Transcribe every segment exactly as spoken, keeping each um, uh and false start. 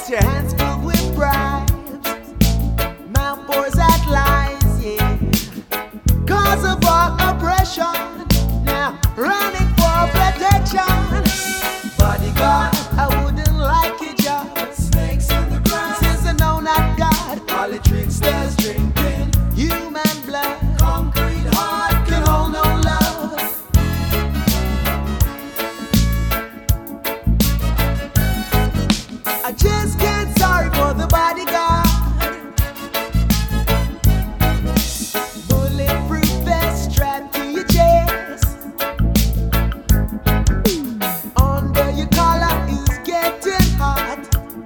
get your hands filled with bribes. Mouth pours at lies, yeah. Cause of all oppression, now running for protection. Bodyguard, I wouldn't like your job. Snakes in the grass, since I know not God. All the tricksters drinking human blood. Concrete heart can hold no love. I just can't sorry for the bodyguard. Bulletproof vest strapped to your chest. Under your collar is getting hot.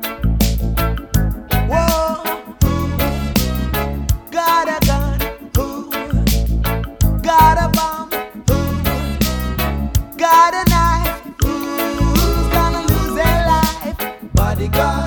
Whoa, who got a gun? Who got a bomb? Who got a knife? Who's gonna lose their life? Bodyguard.